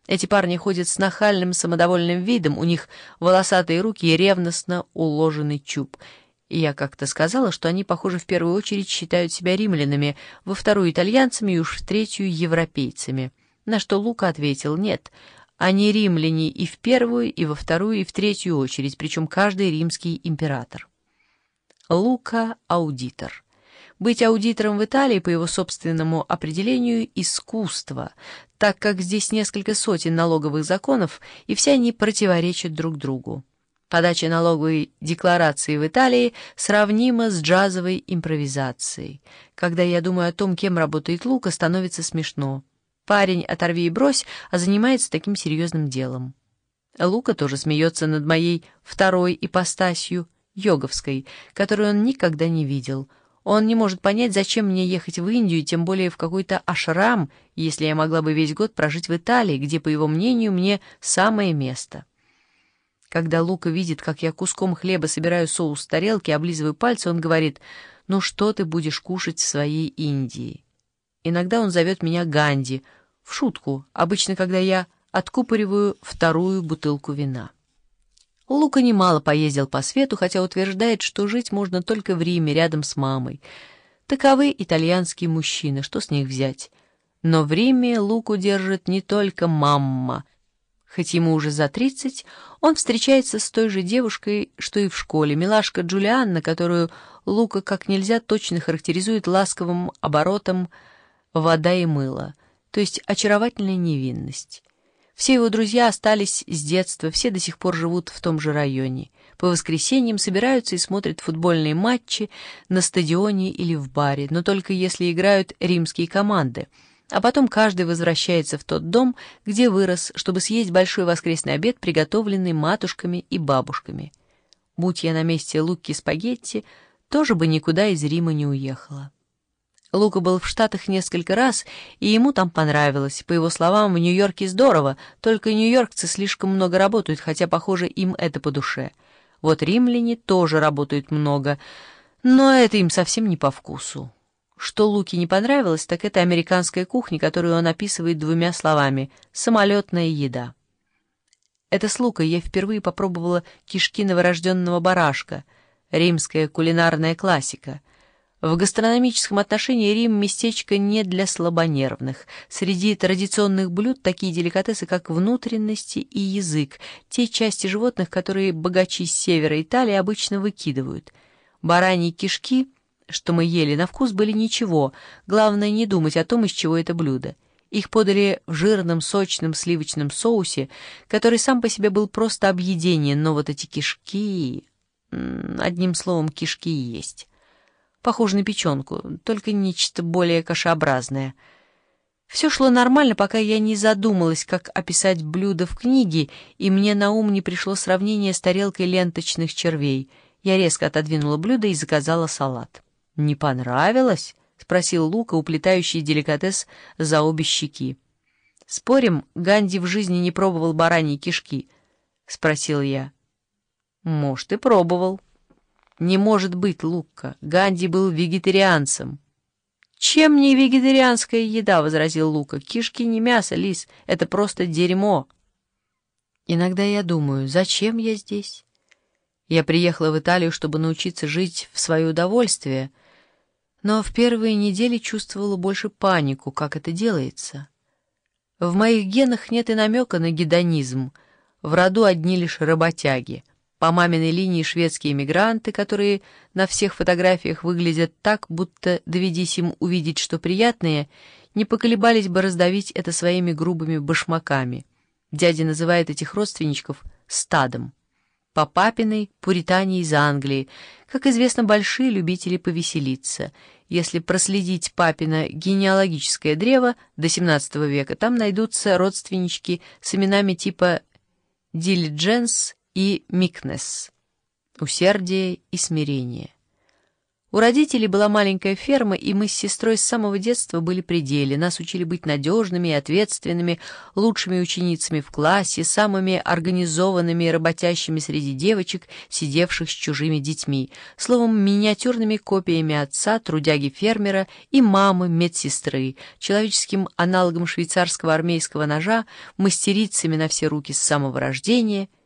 Эти парни ходят с нахальным самодовольным видом, у них волосатые руки и ревностно уложенный чуб. И я как-то сказала, что они, похоже, в первую очередь считают себя римлянами, во вторую — итальянцами и уж в третью — европейцами. На что Лука ответил: нет, они римляне и в первую, и во вторую, и в третью очередь, причем каждый римский император. Лука — аудитор. Быть аудитором в Италии, по его собственному определению, искусство, так как здесь несколько сотен налоговых законов, и все они противоречат друг другу. Подача налоговой декларации в Италии сравнима с джазовой импровизацией. Когда я думаю о том, кем работает Лука, становится смешно. Парень оторви и брось, а занимается таким серьезным делом. Лука тоже смеется над моей второй ипостасью, йоговской, которую он никогда не видел. Он не может понять, зачем мне ехать в Индию, тем более в какой-то ашрам, если я могла бы весь год прожить в Италии, где, по его мнению, мне самое место. Когда Лука видит, как я куском хлеба собираю соус с тарелки, облизываю пальцы, он говорит: «Ну что ты будешь кушать в своей Индии?» Иногда он зовет меня Ганди, в шутку, обычно, когда я откупориваю вторую бутылку вина. Лука немало поездил по свету, хотя утверждает, что жить можно только в Риме, рядом с мамой. Таковы итальянские мужчины, что с них взять? Но в Риме Луку держит не только мамма. Хоть ему уже за 30, он встречается с той же девушкой, что и в школе, милашка Джулианна, которую Лука как нельзя точно характеризует ласковым оборотом «вода и мыло», то есть очаровательная невинность. Все его друзья остались с детства, все до сих пор живут в том же районе. По воскресеньям собираются и смотрят футбольные матчи на стадионе или в баре, но только если играют римские команды. А потом каждый возвращается в тот дом, где вырос, чтобы съесть большой воскресный обед, приготовленный матушками и бабушками. Будь я на месте Луки Спагетти, тоже бы никуда из Рима не уехала. Лука был в Штатах несколько раз, и ему там понравилось. По его словам, в Нью-Йорке здорово, только нью-йоркцы слишком много работают, хотя, похоже, им это по душе. Вот римляне тоже работают много, но это им совсем не по вкусу. Что Луке не понравилось, так это американская кухня, которую он описывает двумя словами — «самолетная еда». Это с Лукой я впервые попробовала кишки новорожденного барашка, римская кулинарная классика. В гастрономическом отношении Рим — местечко не для слабонервных. Среди традиционных блюд такие деликатесы, как внутренности и язык, те части животных, которые богачи с севера Италии обычно выкидывают. Бараньи кишки, что мы ели на вкус, были ничего, главное не думать о том, из чего это блюдо. Их подали в жирном, сочном сливочном соусе, который сам по себе был просто объедением, но вот эти кишки... Одним словом, кишки и есть. Похоже на печенку, только нечто более кашеобразное. Все шло нормально, пока я не задумалась, как описать блюдо в книге, и мне на ум не пришло сравнение с тарелкой ленточных червей. Я резко отодвинула блюдо и заказала салат. «Не понравилось?» — спросил Лука, уплетающий деликатес за обе щеки. «Спорим, Ганди в жизни не пробовал бараньи кишки?» — спросил я. «Может, и пробовал». «Не может быть, Лука, Ганди был вегетарианцем». «Чем не вегетарианская еда?» — возразил Лука. «Кишки не мясо, лис, это просто дерьмо». Иногда я думаю, зачем я здесь? Я приехала в Италию, чтобы научиться жить в свое удовольствие, но в первые недели чувствовала больше панику, как это делается. В моих генах нет и намека на гедонизм, в роду одни лишь работяги. По маминой линии шведские эмигранты, которые на всех фотографиях выглядят так, будто, доведись им увидеть что приятное, не поколебались бы раздавить это своими грубыми башмаками. Дядя называет этих родственничков «стадом». По папиной — пуритане из Англии, как известно, большие любители повеселиться. Если проследить папино генеалогическое древо до XVII века, там найдутся родственнички с именами типа «Дилидженс» и «Микнес» — усердие и смирение. У родителей была маленькая ферма, и мы с сестрой с самого детства были при деле. Нас учили быть надежными и ответственными, лучшими ученицами в классе, самыми организованными и работящими среди девочек, сидевших с чужими детьми. Словом, миниатюрными копиями отца, трудяги-фермера, и мамы, медсестры, человеческим аналогом швейцарского армейского ножа, мастерицами на все руки с самого рождения